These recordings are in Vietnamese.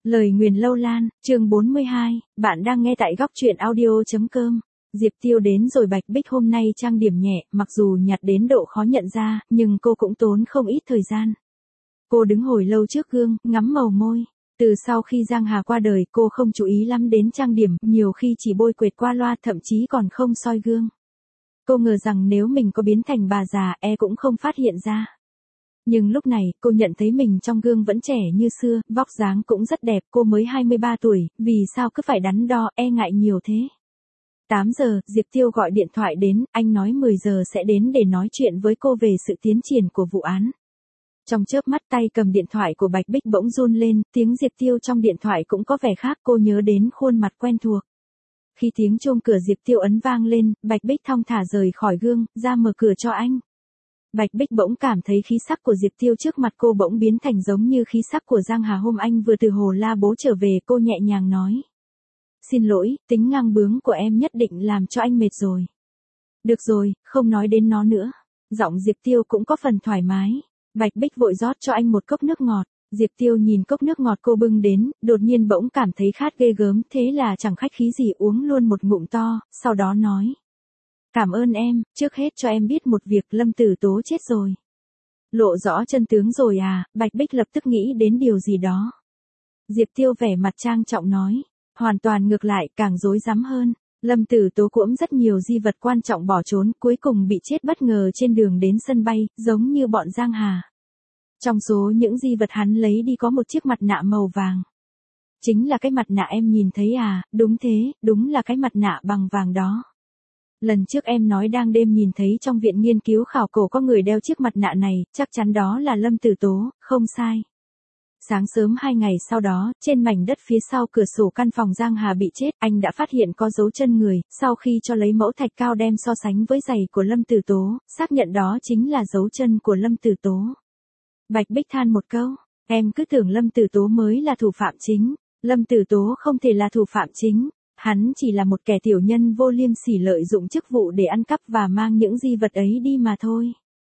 Lời nguyền lâu lan, chương 42, bạn đang nghe tại góc truyện audio.com. Diệp Tiêu đến rồi. Bạch Bích hôm nay trang điểm nhẹ, mặc dù nhạt đến độ khó nhận ra, nhưng cô cũng tốn không ít thời gian. Cô đứng hồi lâu trước gương, ngắm màu môi. Từ sau khi Giang Hà qua đời, cô không chú ý lắm đến trang điểm, nhiều khi chỉ bôi quệt qua loa, thậm chí còn không soi gương. Cô ngờ rằng nếu mình có biến thành bà già, cũng không phát hiện ra. Nhưng lúc này, cô nhận thấy mình trong gương vẫn trẻ như xưa, vóc dáng cũng rất đẹp, cô mới 23 tuổi, vì sao cứ phải đắn đo, ngại nhiều thế. 8 giờ, Diệp Tiêu gọi điện thoại đến, anh nói 10 giờ sẽ đến để nói chuyện với cô về sự tiến triển của vụ án. Trong chớp mắt, tay cầm điện thoại của Bạch Bích bỗng run lên, tiếng Diệp Tiêu trong điện thoại cũng có vẻ khác, cô nhớ đến khuôn mặt quen thuộc. Khi tiếng chuông cửa Diệp Tiêu ấn vang lên, Bạch Bích thong thả rời khỏi gương, ra mở cửa cho anh. Bạch Bích bỗng cảm thấy khí sắc của Diệp Tiêu trước mặt cô bỗng biến thành giống như khí sắc của Giang Hà hôm anh vừa từ Hồ La Bố trở về. Cô nhẹ nhàng nói: "Xin lỗi, tính ngang bướng của em nhất định làm cho anh mệt rồi." "Được rồi, không nói đến nó nữa." Giọng Diệp Tiêu cũng có phần thoải mái. Bạch Bích vội rót cho anh một cốc nước ngọt. Diệp Tiêu nhìn cốc nước ngọt cô bưng đến, đột nhiên bỗng cảm thấy khát ghê gớm, thế là chẳng khách khí gì uống luôn một ngụm to, sau đó nói: "Cảm ơn em, trước hết cho em biết một việc, Lâm Tử Tố chết rồi." Lộ rõ chân tướng rồi à? Bạch Bích lập tức nghĩ đến điều gì đó. Diệp Tiêu vẻ mặt trang trọng nói: "Hoàn toàn ngược lại, càng rối rắm hơn. Lâm Tử Tố cuỗm rất nhiều di vật quan trọng bỏ trốn, cuối cùng bị chết bất ngờ trên đường đến sân bay, giống như bọn Giang Hà. Trong số những di vật hắn lấy đi có một chiếc mặt nạ màu vàng. Chính là cái mặt nạ em nhìn thấy à?" "Đúng thế, đúng là cái mặt nạ bằng vàng đó. Lần trước em nói đang đêm nhìn thấy trong viện nghiên cứu khảo cổ có người đeo chiếc mặt nạ này, chắc chắn đó là Lâm Tử Tố, không sai." Sáng sớm 2 ngày sau đó, trên mảnh đất phía sau cửa sổ căn phòng Giang Hà bị chết, anh đã phát hiện có dấu chân người, sau khi cho lấy mẫu thạch cao đem so sánh với giày của Lâm Tử Tố, xác nhận đó chính là dấu chân của Lâm Tử Tố. Bạch Bích than một câu: "Em cứ tưởng Lâm Tử Tố mới là thủ phạm chính. Lâm Tử Tố không thể là thủ phạm chính. Hắn chỉ là một kẻ tiểu nhân vô liêm sỉ lợi dụng chức vụ để ăn cắp và mang những di vật ấy đi mà thôi.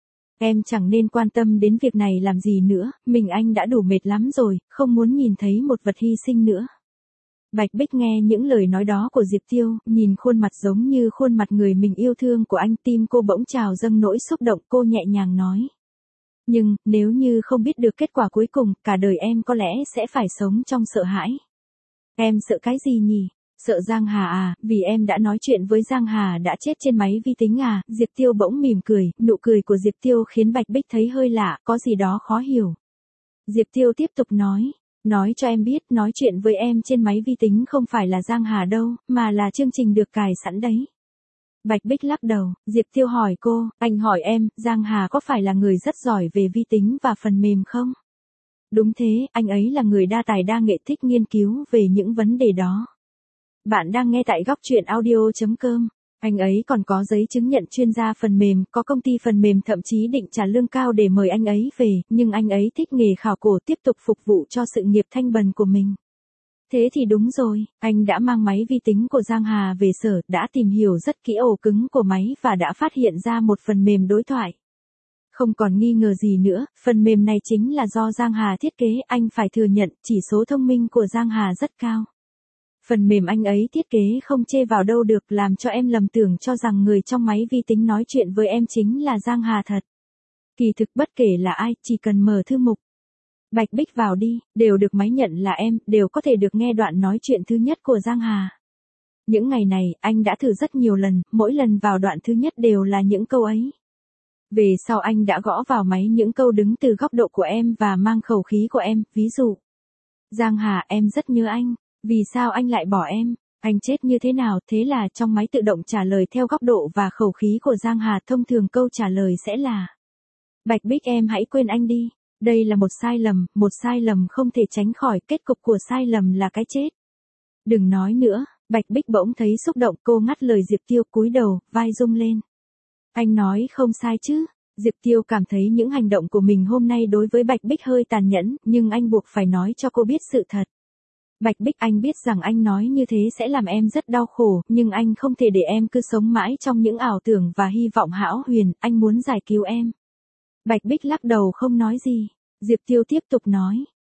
Em chẳng nên quan tâm đến việc này làm gì nữa, mình anh đã đủ mệt lắm rồi, không muốn nhìn thấy một vật hy sinh nữa." Bạch Bích nghe những lời nói đó của Diệp Tiêu, nhìn khuôn mặt giống như khuôn mặt người mình yêu thương của anh, tim cô bỗng trào dâng nỗi xúc động. Cô nhẹ nhàng nói: "Nhưng, nếu như không biết được kết quả cuối cùng, cả đời em có lẽ sẽ phải sống trong sợ hãi." "Em sợ cái gì nhỉ?" "Sợ Giang Hà à, vì em đã nói chuyện với Giang Hà đã chết trên máy vi tính à?" Diệp Tiêu bỗng mỉm cười, nụ cười của Diệp Tiêu khiến Bạch Bích thấy hơi lạ, có gì đó khó hiểu. Diệp Tiêu tiếp tục nói: "Nói cho em biết, nói chuyện với em trên máy vi tính không phải là Giang Hà đâu, mà là chương trình được cài sẵn đấy." Bạch Bích lắc đầu. Diệp Tiêu hỏi cô: "Anh hỏi em, Giang Hà có phải là người rất giỏi về vi tính và phần mềm không?" "Đúng thế, anh ấy là người đa tài đa nghệ, thích nghiên cứu về những vấn đề đó." Bạn đang nghe tại góc truyện audio.com. Anh ấy còn có giấy chứng nhận chuyên gia phần mềm, có công ty phần mềm thậm chí định trả lương cao để mời anh ấy về, nhưng anh ấy thích nghề khảo cổ, tiếp tục phục vụ cho sự nghiệp thanh bần của mình. Thế thì đúng rồi, anh đã mang máy vi tính của Giang Hà về sở, đã tìm hiểu rất kỹ ổ cứng của máy và đã phát hiện ra một phần mềm đối thoại. Không còn nghi ngờ gì nữa, phần mềm này chính là do Giang Hà thiết kế, anh phải thừa nhận, chỉ số thông minh của Giang Hà rất cao. Phần mềm anh ấy thiết kế không chê vào đâu được, làm cho em lầm tưởng cho rằng người trong máy vi tính nói chuyện với em chính là Giang Hà thật. Kỳ thực bất kể là ai, chỉ cần mở thư mục Bạch Bích vào đi, đều được máy nhận là em, đều có thể được nghe đoạn nói chuyện thứ nhất của Giang Hà. Những ngày này, anh đã thử rất nhiều lần, mỗi lần vào đoạn thứ nhất đều là những câu ấy. Về sau anh đã gõ vào máy những câu đứng từ góc độ của em và mang khẩu khí của em, ví dụ: Giang Hà, em rất nhớ anh. Vì sao anh lại bỏ em? Anh chết như thế nào? Thế là trong máy tự động trả lời theo góc độ và khẩu khí của Giang Hà. Thông thường câu trả lời sẽ là: Bạch Bích, em hãy quên anh đi. Đây là một sai lầm không thể tránh khỏi, kết cục của sai lầm là cái chết. Đừng nói nữa. Bạch Bích bỗng thấy xúc động, cô ngắt lời Diệp Tiêu, cúi đầu, vai rung lên. Anh nói không sai chứ? Diệp Tiêu cảm thấy những hành động của mình hôm nay đối với Bạch Bích hơi tàn nhẫn, nhưng anh buộc phải nói cho cô biết sự thật. Bạch Bích, anh biết rằng anh nói như thế sẽ làm em rất đau khổ, nhưng anh không thể để em cứ sống mãi trong những ảo tưởng và hy vọng hão huyền, anh muốn giải cứu em. Bạch Bích lắc đầu không nói gì. Diệp Tiêu tiếp tục nói: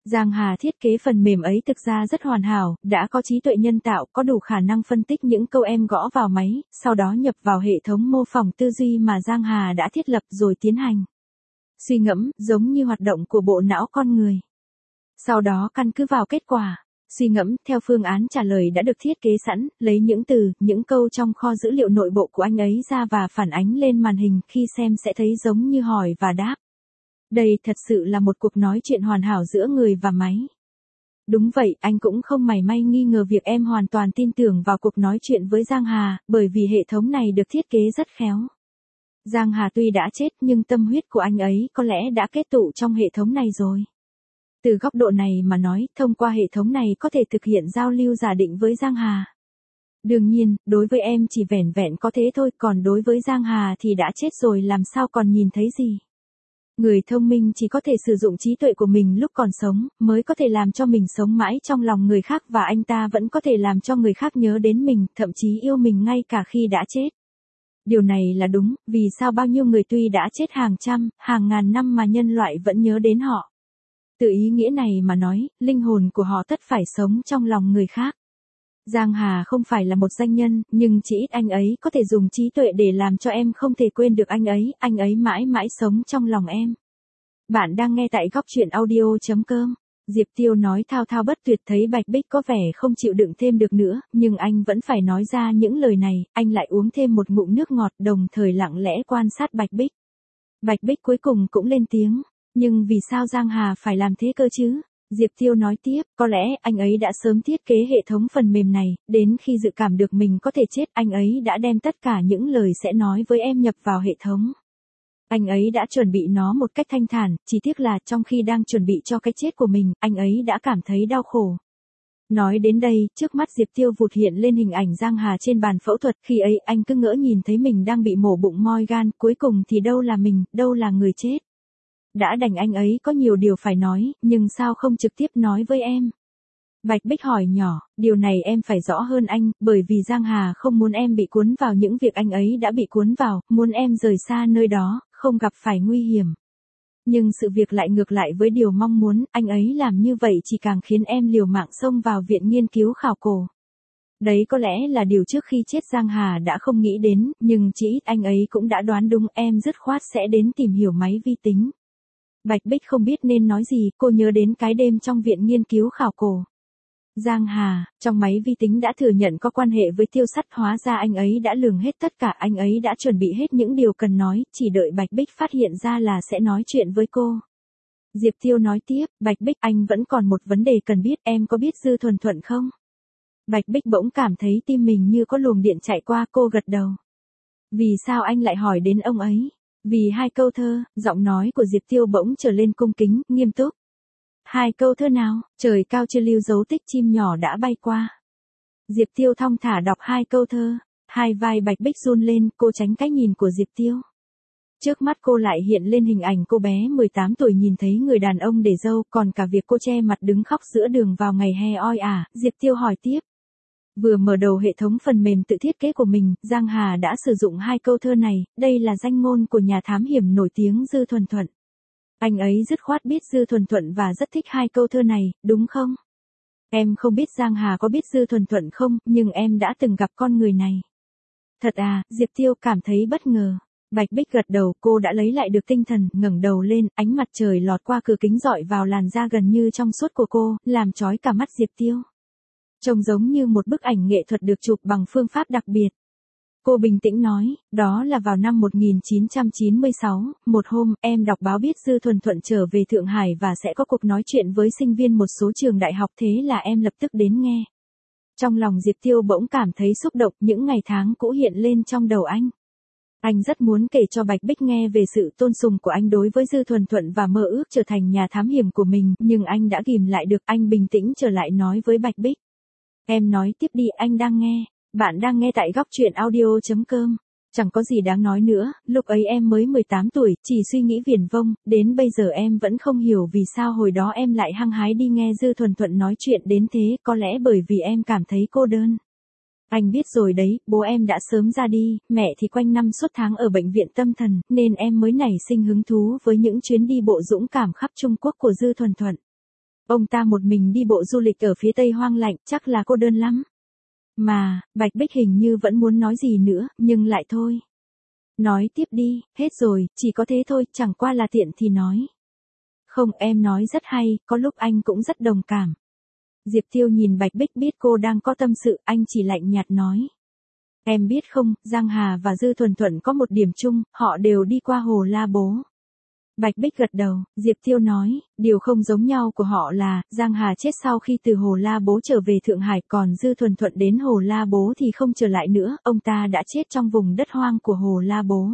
Giang Hà thiết kế phần mềm ấy thực ra rất hoàn hảo, đã có trí tuệ nhân tạo, có đủ khả năng phân tích những câu em gõ vào máy, sau đó nhập vào hệ thống mô phỏng tư duy mà Giang Hà đã thiết lập rồi tiến hành suy ngẫm, giống như hoạt động của bộ não con người. Sau đó căn cứ vào kết quả suy ngẫm theo phương án trả lời đã được thiết kế sẵn, lấy những từ, những câu trong kho dữ liệu nội bộ của anh ấy ra và phản ánh lên màn hình, khi xem sẽ thấy giống như hỏi và đáp. Đây thật sự là một cuộc nói chuyện hoàn hảo giữa người và máy. Đúng vậy, anh cũng không mảy may nghi ngờ việc em hoàn toàn tin tưởng vào cuộc nói chuyện với Giang Hà, bởi vì hệ thống này được thiết kế rất khéo. Giang Hà tuy đã chết nhưng tâm huyết của anh ấy có lẽ đã kết tụ trong hệ thống này rồi. Từ góc độ này mà nói, thông qua hệ thống này có thể thực hiện giao lưu giả định với Giang Hà. Đương nhiên, đối với em chỉ vẻn vẹn có thế thôi, còn đối với Giang Hà thì đã chết rồi làm sao còn nhìn thấy gì. Người thông minh chỉ có thể sử dụng trí tuệ của mình lúc còn sống, mới có thể làm cho mình sống mãi trong lòng người khác, và anh ta vẫn có thể làm cho người khác nhớ đến mình, thậm chí yêu mình ngay cả khi đã chết. Điều này là đúng, vì sao bao nhiêu người tuy đã chết hàng trăm, hàng ngàn năm mà nhân loại vẫn nhớ đến họ. Từ ý nghĩa này mà nói, linh hồn của họ tất phải sống trong lòng người khác. Giang Hà không phải là một danh nhân, nhưng chỉ ít anh ấy có thể dùng trí tuệ để làm cho em không thể quên được anh ấy mãi mãi sống trong lòng em. Bạn đang nghe tại góc truyện audio.com. Diệp Tiêu nói thao thao bất tuyệt, thấy Bạch Bích có vẻ không chịu đựng thêm được nữa, nhưng anh vẫn phải nói ra những lời này, anh lại uống thêm một ngụm nước ngọt, đồng thời lặng lẽ quan sát Bạch Bích. Bạch Bích cuối cùng cũng lên tiếng, nhưng vì sao Giang Hà phải làm thế cơ chứ? Diệp Tiêu nói tiếp, có lẽ anh ấy đã sớm thiết kế hệ thống phần mềm này, đến khi dự cảm được mình có thể chết, anh ấy đã đem tất cả những lời sẽ nói với em nhập vào hệ thống. Anh ấy đã chuẩn bị nó một cách thanh thản, chỉ tiếc là trong khi đang chuẩn bị cho cái chết của mình, anh ấy đã cảm thấy đau khổ. Nói đến đây, trước mắt Diệp Tiêu vụt hiện lên hình ảnh Giang Hà trên bàn phẫu thuật, khi ấy anh cứ ngỡ nhìn thấy mình đang bị mổ bụng moi gan, cuối cùng thì đâu là mình, đâu là người chết. Đã đành anh ấy có nhiều điều phải nói, nhưng sao không trực tiếp nói với em? Bạch Bích hỏi nhỏ, điều này em phải rõ hơn anh, bởi vì Giang Hà không muốn em bị cuốn vào những việc anh ấy đã bị cuốn vào, muốn em rời xa nơi đó, không gặp phải nguy hiểm. Nhưng sự việc lại ngược lại với điều mong muốn, anh ấy làm như vậy chỉ càng khiến em liều mạng xông vào viện nghiên cứu khảo cổ. Đấy có lẽ là điều trước khi chết Giang Hà đã không nghĩ đến, nhưng chỉ ít anh ấy cũng đã đoán đúng, em dứt khoát sẽ đến tìm hiểu máy vi tính. Bạch Bích không biết nên nói gì, cô nhớ đến cái đêm trong viện nghiên cứu khảo cổ. Giang Hà, trong máy vi tính đã thừa nhận có quan hệ với Tiêu Sắt, hóa ra anh ấy đã lường hết tất cả, anh ấy đã chuẩn bị hết những điều cần nói, chỉ đợi Bạch Bích phát hiện ra là sẽ nói chuyện với cô. Diệp Tiêu nói tiếp, Bạch Bích, anh vẫn còn một vấn đề cần biết, em có biết Dư Thuần Thuận không? Bạch Bích bỗng cảm thấy tim mình như có luồng điện chạy qua, cô gật đầu. Vì sao anh lại hỏi đến ông ấy? Vì hai câu thơ, giọng nói của Diệp Tiêu bỗng trở lên cung kính, nghiêm túc. Hai câu thơ nào? Trời cao chưa lưu dấu tích, chim nhỏ đã bay qua. Diệp Tiêu thong thả đọc hai câu thơ. Hai vai Bạch Bích run lên, cô tránh cái nhìn của Diệp Tiêu. Trước mắt cô lại hiện lên hình ảnh cô bé 18 tuổi nhìn thấy người đàn ông để râu, còn cả việc cô che mặt đứng khóc giữa đường vào ngày hè oi ả. Diệp Tiêu hỏi tiếp. Vừa mở đầu hệ thống phần mềm tự thiết kế của mình, Giang Hà đã sử dụng hai câu thơ này, đây là danh ngôn của nhà thám hiểm nổi tiếng Dư Thuần Thuận. Anh ấy dứt khoát biết Dư Thuần Thuận và rất thích hai câu thơ này, đúng không? Em không biết Giang Hà có biết Dư Thuần Thuận không, nhưng em đã từng gặp con người này. Thật à? Diệp Tiêu cảm thấy bất ngờ. Bạch Bích gật đầu, cô đã lấy lại được tinh thần, ngẩng đầu lên, ánh mặt trời lọt qua cửa kính rọi vào làn da gần như trong suốt của cô, làm chói cả mắt Diệp Tiêu. Trông giống như một bức ảnh nghệ thuật được chụp bằng phương pháp đặc biệt. Cô bình tĩnh nói, đó là vào năm 1996, một hôm, em đọc báo biết Dư Thuần Thuận trở về Thượng Hải và sẽ có cuộc nói chuyện với sinh viên một số trường đại học, thế là em lập tức đến nghe. Trong lòng Diệp Tiêu bỗng cảm thấy xúc động, những ngày tháng cũ hiện lên trong đầu anh. Anh rất muốn kể cho Bạch Bích nghe về sự tôn sùng của anh đối với Dư Thuần Thuận và mơ ước trở thành nhà thám hiểm của mình, nhưng anh đã ghìm lại được, anh bình tĩnh trở lại nói với Bạch Bích. Em nói tiếp đi, anh đang nghe. Bạn đang nghe tại góc truyện audio.com. Chẳng có gì đáng nói nữa, lúc ấy em mới 18 tuổi, chỉ suy nghĩ viển vông, đến bây giờ em vẫn không hiểu vì sao hồi đó em lại hăng hái đi nghe Dư Thuần Thuận nói chuyện đến thế, có lẽ bởi vì em cảm thấy cô đơn. Anh biết rồi đấy, bố em đã sớm ra đi, mẹ thì quanh năm suốt tháng ở bệnh viện tâm thần, nên em mới nảy sinh hứng thú với những chuyến đi bộ dũng cảm khắp Trung Quốc của Dư Thuần Thuận. Ông ta một mình đi bộ du lịch ở phía Tây hoang lạnh, chắc là cô đơn lắm. Mà, Bạch Bích hình như vẫn muốn nói gì nữa, nhưng lại thôi. Nói tiếp đi, hết rồi, chỉ có thế thôi, chẳng qua là tiện thì nói. Không, em nói rất hay, có lúc anh cũng rất đồng cảm. Diệp Tiêu nhìn Bạch Bích biết cô đang có tâm sự, anh chỉ lạnh nhạt nói. Em biết không, Giang Hà và Dư Thuần Thuận có một điểm chung, họ đều đi qua Hồ La Bố. Bạch Bích gật đầu, Diệp Tiêu nói, điều không giống nhau của họ là, Giang Hà chết sau khi từ Hồ La Bố trở về Thượng Hải, còn Dư Thuần Thuận đến Hồ La Bố thì không trở lại nữa, ông ta đã chết trong vùng đất hoang của Hồ La Bố.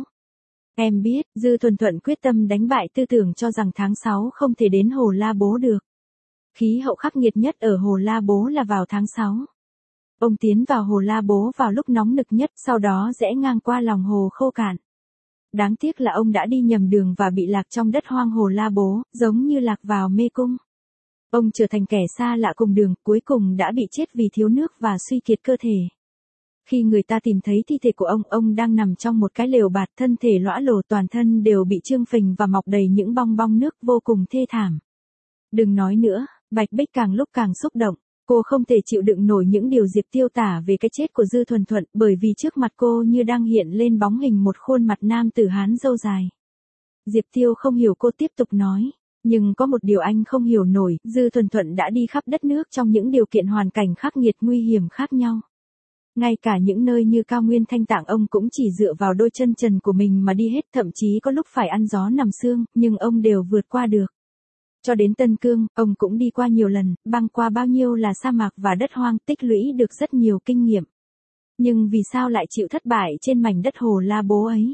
Em biết, Dư Thuần Thuận quyết tâm đánh bại tư tưởng cho rằng tháng 6 không thể đến Hồ La Bố được. Khí hậu khắc nghiệt nhất ở Hồ La Bố là vào tháng 6. Ông tiến vào Hồ La Bố vào lúc nóng nực nhất, sau đó rẽ ngang qua lòng hồ khô cạn. Đáng tiếc là ông đã đi nhầm đường và bị lạc trong đất hoang Hồ La Bố, giống như lạc vào mê cung. Ông trở thành kẻ xa lạ cùng đường, cuối cùng đã bị chết vì thiếu nước và suy kiệt cơ thể. Khi người ta tìm thấy thi thể của ông đang nằm trong một cái lều bạt, thân thể lõa lồ, toàn thân đều bị trương phình và mọc đầy những bong bong nước, vô cùng thê thảm. Đừng nói nữa, Bạch Bích càng lúc càng xúc động. Cô không thể chịu đựng nổi những điều Diệp Tiêu tả về cái chết của Dư Thuần Thuận, bởi vì trước mặt cô như đang hiện lên bóng hình một khuôn mặt nam tử Hán râu dài. Diệp Tiêu không hiểu, cô tiếp tục nói. Nhưng có một điều anh không hiểu nổi, Dư Thuần Thuận đã đi khắp đất nước trong những điều kiện hoàn cảnh khắc nghiệt nguy hiểm khác nhau. Ngay cả những nơi như cao nguyên Thanh Tạng ông cũng chỉ dựa vào đôi chân trần của mình mà đi hết, thậm chí có lúc phải ăn gió nằm sương, nhưng ông đều vượt qua được. Cho đến Tân Cương, ông cũng đi qua nhiều lần, băng qua bao nhiêu là sa mạc và đất hoang, tích lũy được rất nhiều kinh nghiệm. Nhưng vì sao lại chịu thất bại trên mảnh đất Hồ La Bố ấy?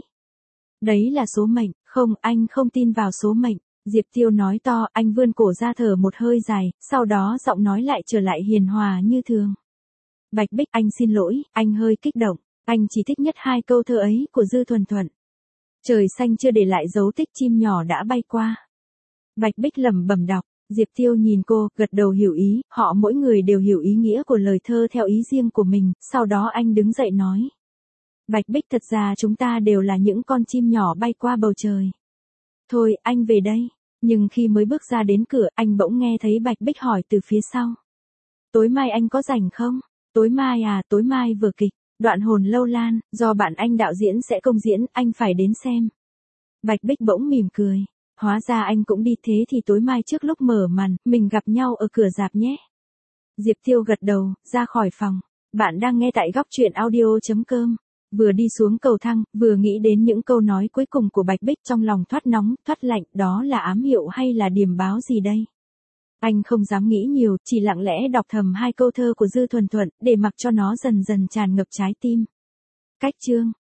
Đấy là số mệnh, không, anh không tin vào số mệnh. Diệp Tiêu nói to, anh vươn cổ ra thở một hơi dài, sau đó giọng nói lại trở lại hiền hòa như thường. Bạch Bích, anh xin lỗi, anh hơi kích động, anh chỉ thích nhất 2 câu thơ ấy của Dư Thuần Thuận. Trời xanh chưa để lại dấu tích, chim nhỏ đã bay qua. Bạch Bích lẩm bẩm đọc, Diệp Tiêu nhìn cô, gật đầu hiểu ý, họ mỗi người đều hiểu ý nghĩa của lời thơ theo ý riêng của mình, sau đó anh đứng dậy nói. Bạch Bích, thật ra chúng ta đều là những con chim nhỏ bay qua bầu trời. Thôi, anh về đây. Nhưng khi mới bước ra đến cửa, anh bỗng nghe thấy Bạch Bích hỏi từ phía sau. Tối mai anh có rảnh không? Tối mai à, tối mai vở kịch, Đoạn hồn lâu lan, do bạn anh đạo diễn sẽ công diễn, anh phải đến xem. Bạch Bích bỗng mỉm cười. Hóa ra anh cũng đi, thế thì tối mai trước lúc mở màn, mình gặp nhau ở cửa rạp nhé. Diệp Tiêu gật đầu, ra khỏi phòng. Bạn đang nghe tại góc truyện audio.com. Vừa đi xuống cầu thang, vừa nghĩ đến những câu nói cuối cùng của Bạch Bích, trong lòng thoát nóng, thoát lạnh, đó là ám hiệu hay là điềm báo gì đây? Anh không dám nghĩ nhiều, chỉ lặng lẽ đọc thầm 2 câu thơ của Dư Thuần Thuận, để mặc cho nó dần dần tràn ngập trái tim. Cách chương